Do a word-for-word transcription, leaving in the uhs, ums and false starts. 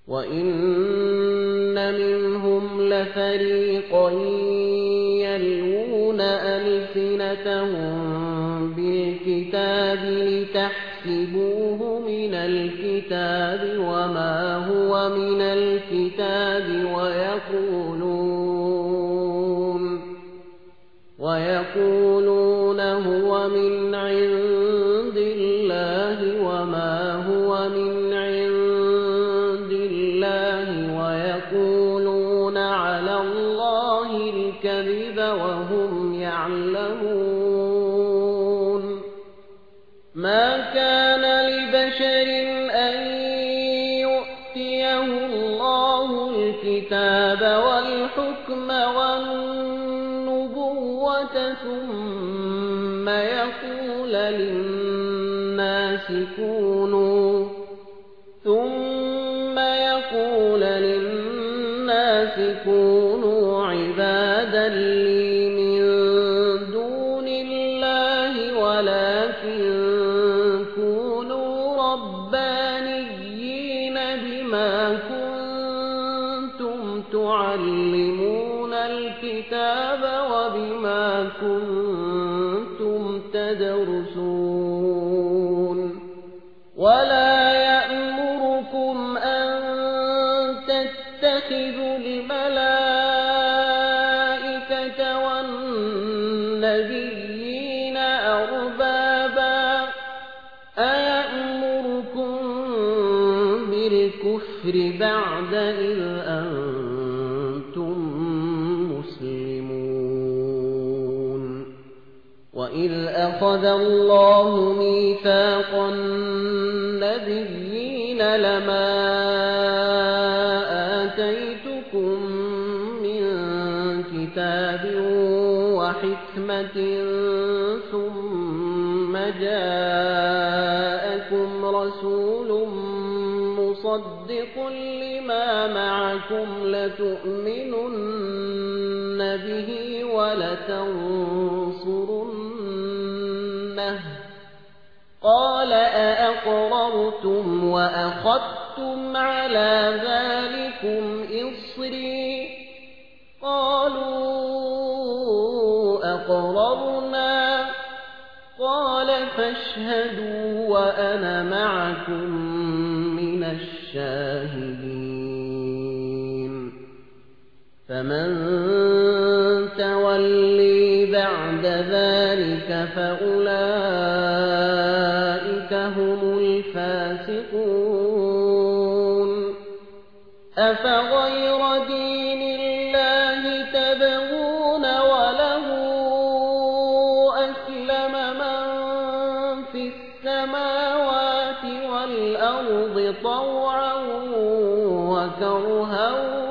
وَإِنَّ مِنْهُمْ لَفَرِيقًا يَلْوُونَ أَلْسِنَتَهُم بِالْكِتَابِ لِتَحْسَبُوهُ مِنَ الْكِتَابِ وَمَا هُوَ مِنَ الْكِتَابِ وَيَقُولُونَ وَيَقُولُونَ هُوَ مِنْ عِندِ اللَّهِ وَمَا هُوَ مِنْ عِندِ اللَّهِ وَيَقُولُونَ عَلَى اللَّهِ الْكَذِبَ وَهُمْ يَعْلَمُونَ مَا كَانَ لِبَشَرٍ أَن يُؤْتِيَهُ اللَّهُ الْكِتَابَ وَالْحُكْمَ وَالنُّبُوَّةَ ثُمَّ يَقُولَ لِلنَّاسِ كُونُوا ثُمَّ يَقُولَ لِلنَّاسِ كُونُوا عِبَادًا لِّي مِن دُونِ اللَّهِ وَلَكِن كُونُوا رَبَّانِيِّينَ بِمَا كُنتُمْ تُعَلِّمُونَ الْكِتَابَ وَبِمَا كُنتُمْ تَدْرُسُونَ وَلَا يَأْمُرُكُمْ أَن تَتَّخِذُوا الْمَلَائِكَةَ وَالنَّبِيِّينَ أَرْبَابًا أَيَأْمُرُكُم بِالْكُفْرِ بَعْدَ إِذْ أَنتُم مُّسْلِمُونَ وَإِذْ أَخَذَ اللَّهُ مِيثَاقَ النَّبِيِّينَ لَمَا آتَيْتُكُم مِّن كِتَابٍ وَحِكْمَةٍ ثُمَّ جَاءَكُمْ رَسُولٌ مُّصَدِّقٌ لِّمَا مَعَكُمْ لَتُؤْمِنُنَّ بِهِ وَلَتَنصُرُنَّهُ قَالَ أَأَقْرَرْتُمْ وَأَخَذْتُمْ عَلَىٰ ذَٰلِكُمْ إِصْرِي قَالُوا أَقْرَرْنَا قَالَ فَاشْهَدُوا وَأَنَا مَعَكُم مِّنَ الشَّاهِدِينَ فَمَن تَوَلِّي بَعْدَ ذَلِكَ فَأُولَٰئِكَ هُمُ الْفَاسِقُونَ أَفَغَيْرَ دِينِ اللَّهِ تَبْغُونَ وَلَهُ أَسْلَمَ مَن فِي السَّمَاوَاتِ وَالْأَرْضِ طَوْعًا وَكَرْهًا